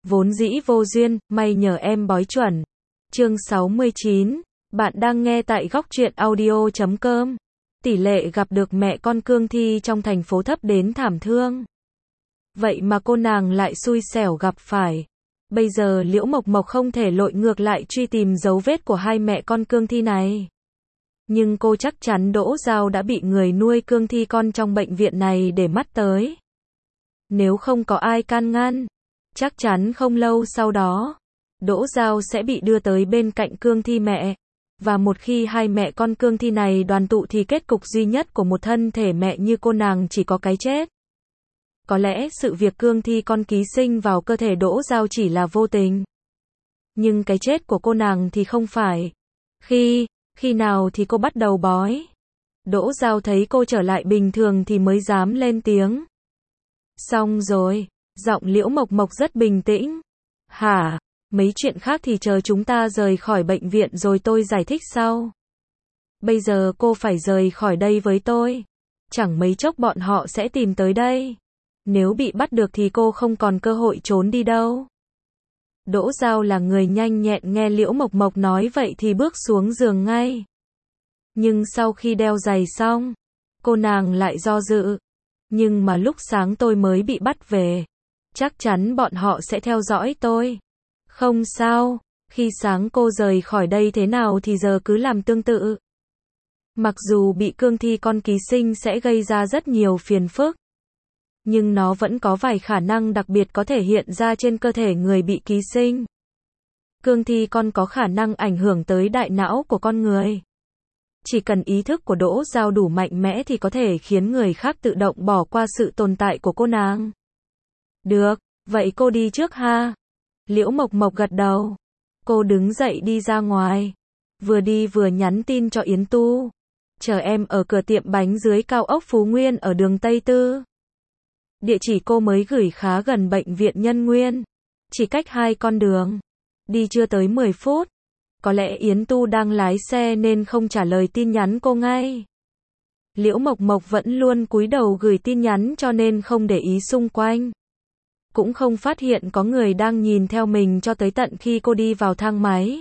Vốn dĩ vô duyên, may nhờ em bói chuẩn. Chương 69. Bạn đang nghe tại góc truyện audio.com. Tỷ lệ gặp được mẹ con cương thi trong thành phố thấp đến thảm thương. Vậy mà cô nàng lại xui xẻo gặp phải. Bây giờ Liễu Mộc Mộc không thể lội ngược lại truy tìm dấu vết của hai mẹ con cương thi này. Nhưng cô chắc chắn Đỗ Giao đã bị người nuôi cương thi con trong bệnh viện này để mắt tới. Nếu không có ai can ngăn, chắc chắn không lâu sau đó, Đỗ Giao sẽ bị đưa tới bên cạnh cương thi mẹ. Và một khi hai mẹ con cương thi này đoàn tụ thì kết cục duy nhất của một thân thể mẹ như cô nàng chỉ có cái chết. Có lẽ sự việc cương thi con ký sinh vào cơ thể Đỗ Giao chỉ là vô tình. Nhưng cái chết của cô nàng thì không phải. Khi nào thì cô bắt đầu bói. Đỗ Giao thấy cô trở lại bình thường thì mới dám lên tiếng. Xong rồi, giọng Liễu Mộc Mộc rất bình tĩnh. Hả, mấy chuyện khác thì chờ chúng ta rời khỏi bệnh viện rồi tôi giải thích sau. Bây giờ cô phải rời khỏi đây với tôi. Chẳng mấy chốc bọn họ sẽ tìm tới đây. Nếu bị bắt được thì cô không còn cơ hội trốn đi đâu. Đỗ Giao là người nhanh nhẹn, nghe Liễu Mộc Mộc nói vậy thì bước xuống giường ngay. Nhưng sau khi đeo giày xong, cô nàng lại do dự. Nhưng mà lúc sáng tôi mới bị bắt về. Chắc chắn bọn họ sẽ theo dõi tôi. Không sao, khi sáng cô rời khỏi đây thế nào thì giờ cứ làm tương tự. Mặc dù bị cương thi con ký sinh sẽ gây ra rất nhiều phiền phức, nhưng nó vẫn có vài khả năng đặc biệt có thể hiện ra trên cơ thể người bị ký sinh. Cương thi con có khả năng ảnh hưởng tới đại não của con người. Chỉ cần ý thức của Đỗ Giao đủ mạnh mẽ thì có thể khiến người khác tự động bỏ qua sự tồn tại của cô nàng. Được, vậy cô đi trước ha. Liễu Mộc Mộc gật đầu. Cô đứng dậy đi ra ngoài. Vừa đi vừa nhắn tin cho Yến Tu. Chờ em ở cửa tiệm bánh dưới cao ốc Phú Nguyên ở đường Tây Tư. Địa chỉ cô mới gửi khá gần bệnh viện Nhân Nguyên. Chỉ cách 2 con đường. Đi chưa tới 10 phút. Có lẽ Yến Tu đang lái xe nên không trả lời tin nhắn cô ngay. Liễu Mộc Mộc vẫn luôn cúi đầu gửi tin nhắn cho nên không để ý xung quanh. Cũng không phát hiện có người đang nhìn theo mình cho tới tận khi cô đi vào thang máy.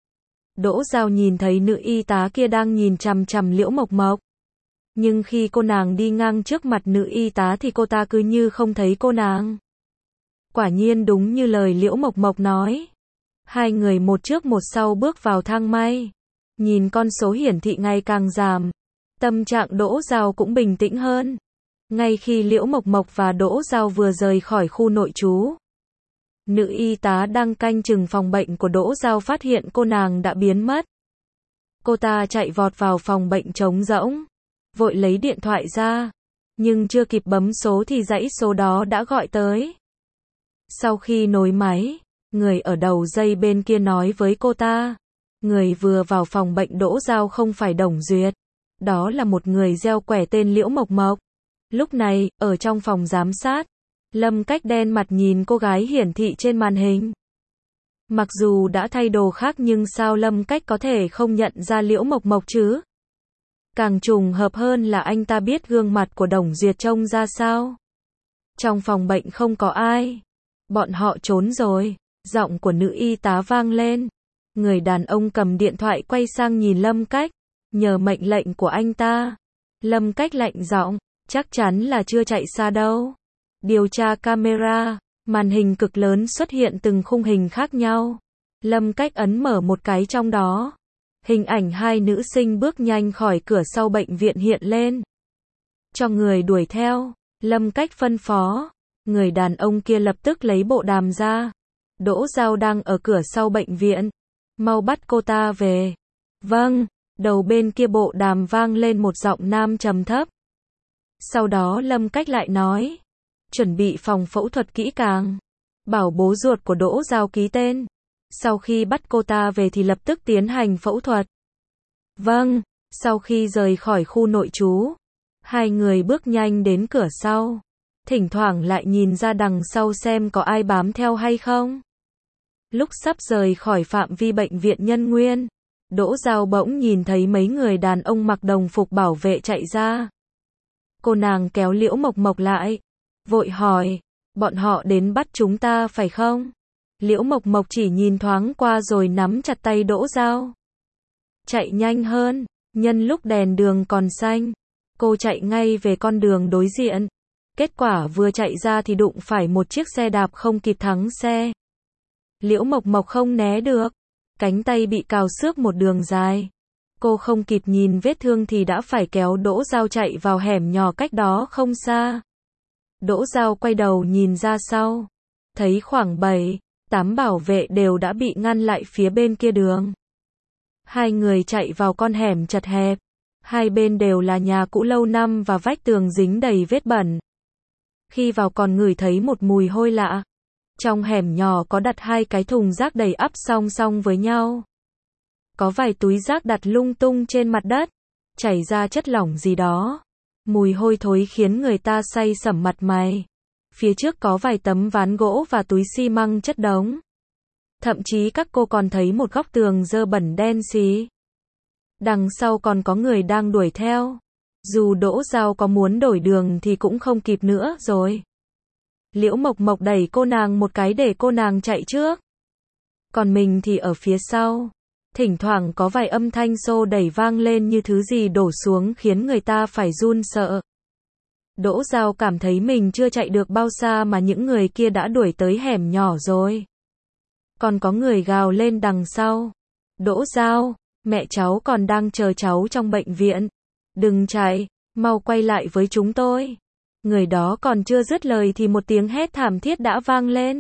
Đỗ Giao nhìn thấy nữ y tá kia đang nhìn chằm chằm Liễu Mộc Mộc. Nhưng khi cô nàng đi ngang trước mặt nữ y tá thì cô ta cứ như không thấy cô nàng. Quả nhiên đúng như lời Liễu Mộc Mộc nói. Hai người một trước một sau bước vào thang máy. Nhìn con số hiển thị ngày càng giảm. Tâm trạng Đỗ Giao cũng bình tĩnh hơn. Ngay khi Liễu Mộc Mộc và Đỗ Giao vừa rời khỏi khu nội trú, nữ y tá đang canh chừng phòng bệnh của Đỗ Giao phát hiện cô nàng đã biến mất. Cô ta chạy vọt vào phòng bệnh trống rỗng, vội lấy điện thoại ra, nhưng chưa kịp bấm số thì dãy số đó đã gọi tới. Sau khi nối máy, người ở đầu dây bên kia nói với cô ta, người vừa vào phòng bệnh Đỗ Giao không phải Đồng Duyệt, đó là một người gieo quẻ tên Liễu Mộc Mộc. Lúc này, ở trong phòng giám sát, Lâm Cách đen mặt nhìn cô gái hiển thị trên màn hình. Mặc dù đã thay đồ khác nhưng sao Lâm Cách có thể không nhận ra Liễu Mộc Mộc chứ? Càng trùng hợp hơn là anh ta biết gương mặt của Đồng Duyệt trông ra sao. Trong phòng bệnh không có ai. Bọn họ trốn rồi. Giọng của nữ y tá vang lên. Người đàn ông cầm điện thoại quay sang nhìn Lâm Cách. Nhờ mệnh lệnh của anh ta. Lâm Cách lạnh giọng. Chắc chắn là chưa chạy xa đâu. Điều tra camera. Màn hình cực lớn xuất hiện từng khung hình khác nhau. Lâm Cách ấn mở một cái trong đó. Hình ảnh hai nữ sinh bước nhanh khỏi cửa sau bệnh viện hiện lên. Cho người đuổi theo. Lâm Cách phân phó. Người đàn ông kia lập tức lấy bộ đàm ra. Đỗ Giao đang ở cửa sau bệnh viện. Mau bắt cô ta về. Vâng. Đầu bên kia bộ đàm vang lên một giọng nam trầm thấp. Sau đó Lâm Cách lại nói. Chuẩn bị phòng phẫu thuật kỹ càng. Bảo bố ruột của Đỗ Giao ký tên. Sau khi bắt cô ta về thì lập tức tiến hành phẫu thuật. Vâng. Sau khi rời khỏi khu nội trú, hai người bước nhanh đến cửa sau. Thỉnh thoảng lại nhìn ra đằng sau xem có ai bám theo hay không. Lúc sắp rời khỏi phạm vi bệnh viện Nhân Nguyên, Đỗ Giao bỗng nhìn thấy mấy người đàn ông mặc đồng phục bảo vệ chạy ra. Cô nàng kéo Liễu Mộc Mộc lại, vội hỏi, bọn họ đến bắt chúng ta phải không? Liễu Mộc Mộc chỉ nhìn thoáng qua rồi nắm chặt tay Đỗ Giao. Chạy nhanh hơn, nhân lúc đèn đường còn xanh. Cô chạy ngay về con đường đối diện. Kết quả vừa chạy ra thì đụng phải một chiếc xe đạp không kịp thắng xe. Liễu Mộc Mộc không né được. Cánh tay bị cào xước một đường dài. Cô không kịp nhìn vết thương thì đã phải kéo Đỗ Giao chạy vào hẻm nhỏ cách đó không xa. Đỗ Giao quay đầu nhìn ra sau. Thấy khoảng 7-8 bảo vệ đều đã bị ngăn lại phía bên kia đường. Hai người chạy vào con hẻm chật hẹp. Hai bên đều là nhà cũ lâu năm và vách tường dính đầy vết bẩn. Khi vào còn ngửi thấy một mùi hôi lạ. Trong hẻm nhỏ có đặt hai cái thùng rác đầy ắp song song với nhau. Có vài túi rác đặt lung tung trên mặt đất, chảy ra chất lỏng gì đó. Mùi hôi thối khiến người ta say sẩm mặt mày. Phía trước có vài tấm ván gỗ và túi xi măng chất đống. Thậm chí các cô còn thấy một góc tường dơ bẩn đen xí. Đằng sau còn có người đang đuổi theo. Dù Đỗ Giao có muốn đổi đường thì cũng không kịp nữa rồi. Liễu Mộc Mộc đẩy cô nàng một cái để cô nàng chạy trước. Còn mình thì ở phía sau. Thỉnh thoảng có vài âm thanh xô đẩy vang lên như thứ gì đổ xuống khiến người ta phải run sợ. Đỗ Giao cảm thấy mình chưa chạy được bao xa mà những người kia đã đuổi tới hẻm nhỏ rồi. Còn có người gào lên đằng sau. Đỗ Giao, mẹ cháu còn đang chờ cháu trong bệnh viện. Đừng chạy, mau quay lại với chúng tôi. Người đó còn chưa dứt lời thì một tiếng hét thảm thiết đã vang lên.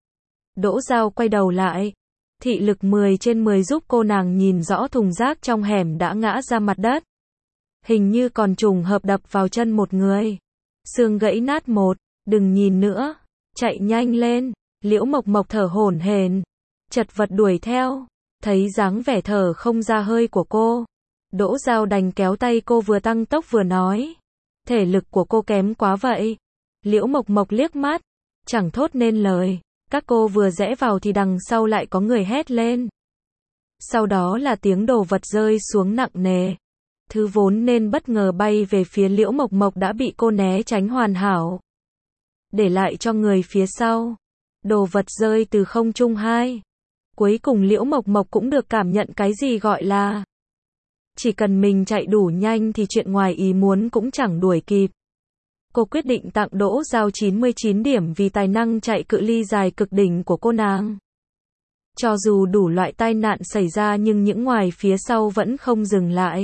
Đỗ Giao quay đầu lại. Thị lực 10/10 giúp cô nàng nhìn rõ thùng rác trong hẻm đã ngã ra mặt đất. Hình như còn trùng hợp đập vào chân một người. Xương gãy nát một, đừng nhìn nữa, chạy nhanh lên. Liễu Mộc Mộc thở hổn hển, chật vật đuổi theo. Thấy dáng vẻ thở không ra hơi của cô, Đỗ Giao đành kéo tay cô vừa tăng tốc vừa nói. Thể lực của cô kém quá vậy. Liễu Mộc Mộc liếc mắt, chẳng thốt nên lời. Các cô vừa rẽ vào thì đằng sau lại có người hét lên. Sau đó là tiếng đồ vật rơi xuống nặng nề. Thứ vốn nên bất ngờ bay về phía Liễu Mộc Mộc đã bị cô né tránh hoàn hảo. Để lại cho người phía sau. Đồ vật rơi từ không trung hai. Cuối cùng Liễu Mộc Mộc cũng được cảm nhận cái gì gọi là chỉ cần mình chạy đủ nhanh thì chuyện ngoài ý muốn cũng chẳng đuổi kịp. Cô quyết định tặng Đỗ Giao 99 điểm vì tài năng chạy cự ly dài cực đỉnh của cô nàng. Cho dù đủ loại tai nạn xảy ra nhưng những ngoài phía sau vẫn không dừng lại.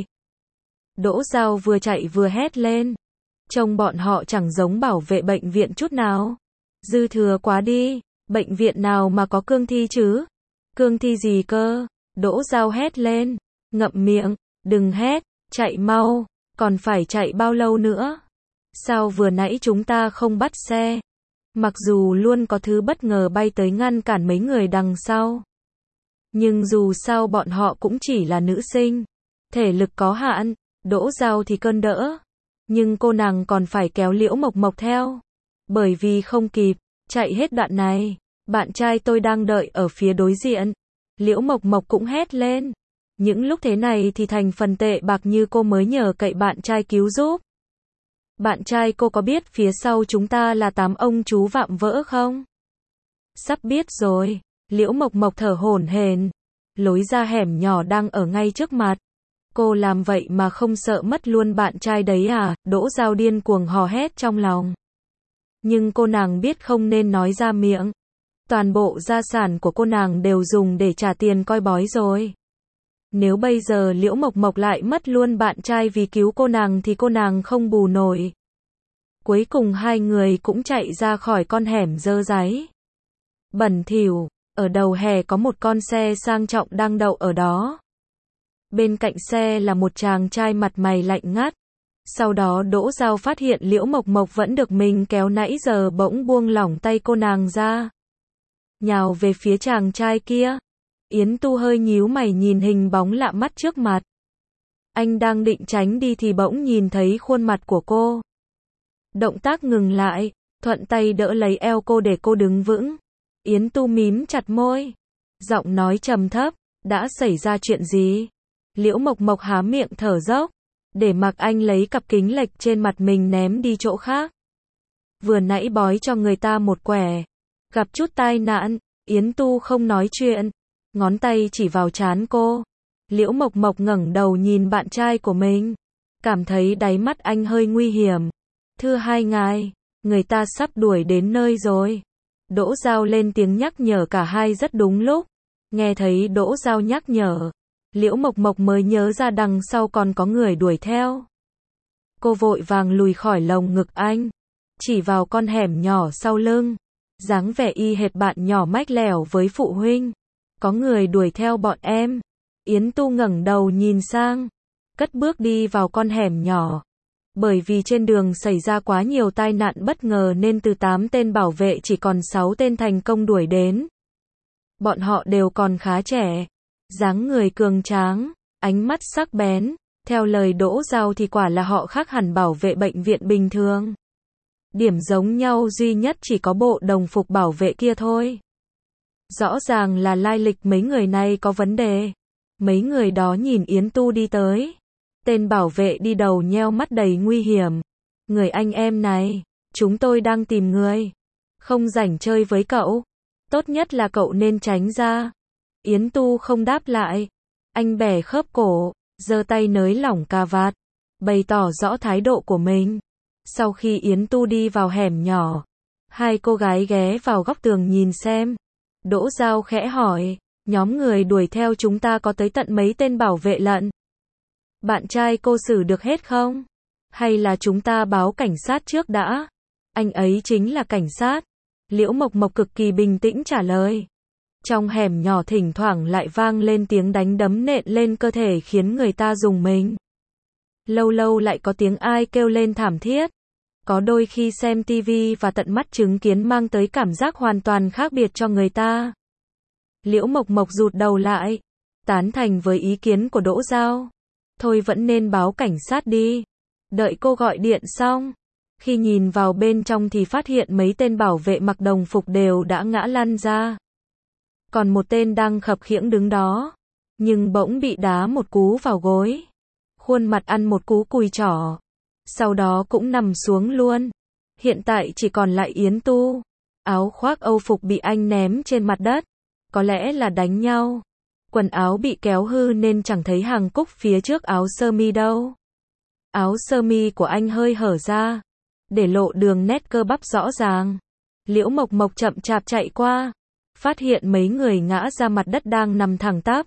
Đỗ Giao vừa chạy vừa hét lên. Trông bọn họ chẳng giống bảo vệ bệnh viện chút nào. Dư thừa quá đi, bệnh viện nào mà có cương thi chứ? Cương thi gì cơ? Đỗ Giao hét lên. Ngậm miệng, đừng hét, chạy mau, còn phải chạy bao lâu nữa? Sao vừa nãy chúng ta không bắt xe? Mặc dù luôn có thứ bất ngờ bay tới ngăn cản mấy người đằng sau. Nhưng dù sao bọn họ cũng chỉ là nữ sinh. Thể lực có hạn, Đỗ Giao thì cơn đỡ. Nhưng cô nàng còn phải kéo Liễu Mộc Mộc theo. Bởi vì không kịp, chạy hết đoạn này. Bạn trai tôi đang đợi ở phía đối diện. Liễu Mộc Mộc cũng hét lên. Những lúc thế này thì thành phần tệ bạc như cô mới nhờ cậy bạn trai cứu giúp. Bạn trai cô có biết phía sau chúng ta là 8 ông chú vạm vỡ không? Sắp biết rồi. Liễu Mộc Mộc thở hổn hển. Lối ra hẻm nhỏ đang ở ngay trước mặt. Cô làm vậy mà không sợ mất luôn bạn trai đấy à? Đỗ Giao điên cuồng hò hét trong lòng. Nhưng cô nàng biết không nên nói ra miệng. Toàn bộ gia sản của cô nàng đều dùng để trả tiền coi bói rồi. Nếu bây giờ Liễu Mộc Mộc lại mất luôn bạn trai vì cứu cô nàng thì cô nàng không bù nổi. Cuối cùng hai người cũng chạy ra khỏi con hẻm dơ dáy. Bẩn thỉu, ở đầu hè có một con xe sang trọng đang đậu ở đó. Bên cạnh xe là một chàng trai mặt mày lạnh ngắt. Sau đó Đỗ Giao phát hiện Liễu Mộc Mộc vẫn được mình kéo nãy giờ bỗng buông lỏng tay cô nàng ra. Nhào về phía chàng trai kia. Yến Tu hơi nhíu mày nhìn hình bóng lạ mắt trước mặt. Anh đang định tránh đi thì bỗng nhìn thấy khuôn mặt của cô. Động tác ngừng lại, thuận tay đỡ lấy eo cô để cô đứng vững. Yến Tu mím chặt môi. Giọng nói trầm thấp, đã xảy ra chuyện gì? Liễu Mộc Mộc há miệng thở dốc, để mặc anh lấy cặp kính lệch trên mặt mình ném đi chỗ khác. Vừa nãy bói cho người ta một quẻ, gặp chút tai nạn, Yến Tu không nói chuyện, ngón tay chỉ vào trán cô. Liễu Mộc Mộc ngẩng đầu nhìn bạn trai của mình, cảm thấy đáy mắt anh hơi nguy hiểm. Thưa hai ngài, người ta sắp đuổi đến nơi rồi. Đỗ Giao lên tiếng nhắc nhở cả hai rất đúng lúc. Nghe thấy Đỗ Giao nhắc nhở, Liễu Mộc Mộc mới nhớ ra đằng sau còn có người đuổi theo. Cô vội vàng lùi khỏi lồng ngực anh, chỉ vào con hẻm nhỏ sau lưng, dáng vẻ y hệt bạn nhỏ mách lẻo với phụ huynh. Có người đuổi theo bọn em. Yến Tu ngẩng đầu nhìn sang, cất bước đi vào con hẻm nhỏ. Bởi vì trên đường xảy ra quá nhiều tai nạn bất ngờ nên từ 8 tên bảo vệ chỉ còn 6 tên thành công đuổi đến. Bọn họ đều còn khá trẻ, dáng người cường tráng, ánh mắt sắc bén. Theo lời Đỗ Giao thì quả là họ khác hẳn bảo vệ bệnh viện bình thường. Điểm giống nhau duy nhất chỉ có bộ đồng phục bảo vệ kia thôi. Rõ ràng là lai lịch mấy người này có vấn đề. Mấy người đó nhìn Yến Tu đi tới. Tên bảo vệ đi đầu nheo mắt đầy nguy hiểm. Người anh em này, chúng tôi đang tìm người. Không rảnh chơi với cậu. Tốt nhất là cậu nên tránh ra. Yến Tu không đáp lại. Anh bẻ khớp cổ, giơ tay nới lỏng cà vạt, bày tỏ rõ thái độ của mình. Sau khi Yến Tu đi vào hẻm nhỏ, hai cô gái ghé vào góc tường nhìn xem. Đỗ Giao khẽ hỏi, nhóm người đuổi theo chúng ta có tới tận mấy tên bảo vệ lận? Bạn trai cô xử được hết không? Hay là chúng ta báo cảnh sát trước đã? Anh ấy chính là cảnh sát. Liễu Mộc Mộc cực kỳ bình tĩnh trả lời. Trong hẻm nhỏ thỉnh thoảng lại vang lên tiếng đánh đấm nện lên cơ thể khiến người ta rùng mình. Lâu lâu lại có tiếng ai kêu lên thảm thiết. Có đôi khi xem tivi và tận mắt chứng kiến mang tới cảm giác hoàn toàn khác biệt cho người ta. Liễu Mộc Mộc rụt đầu lại, tán thành với ý kiến của Đỗ Giao. Thôi vẫn nên báo cảnh sát đi. Đợi cô gọi điện xong, khi nhìn vào bên trong thì phát hiện mấy tên bảo vệ mặc đồng phục đều đã ngã lăn ra. Còn một tên đang khập khiễng đứng đó, nhưng bỗng bị đá một cú vào gối. Khuôn mặt ăn một cú cùi chỏ. Sau đó cũng nằm xuống luôn. Hiện tại chỉ còn lại Yến Tu. Áo khoác Âu phục bị anh ném trên mặt đất. Có lẽ là đánh nhau. Quần áo bị kéo hư nên chẳng thấy hàng cúc phía trước áo sơ mi đâu. Áo sơ mi của anh hơi hở ra, để lộ đường nét cơ bắp rõ ràng. Liễu Mộc Mộc chậm chạp chạy qua, phát hiện mấy người ngã ra mặt đất đang nằm thẳng tắp.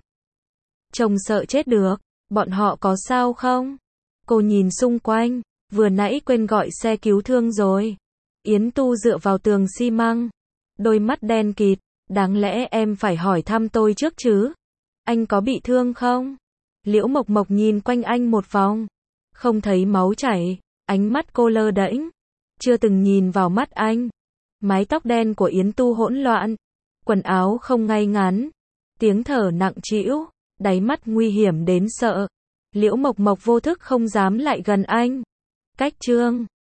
Trông sợ chết được, bọn họ có sao không? Cô nhìn xung quanh, vừa nãy quên gọi xe cứu thương rồi. Yến Tu dựa vào tường xi măng, đôi mắt đen kịt, đáng lẽ em phải hỏi thăm tôi trước chứ? Anh có bị thương không? Liễu Mộc Mộc nhìn quanh anh một vòng, không thấy máu chảy, ánh mắt cô lơ đễnh, chưa từng nhìn vào mắt anh. Mái tóc đen của Yến Tu hỗn loạn, quần áo không ngay ngắn, tiếng thở nặng trĩu, đáy mắt nguy hiểm đến sợ. Liễu Mộc Mộc vô thức không dám lại gần anh. Cách chương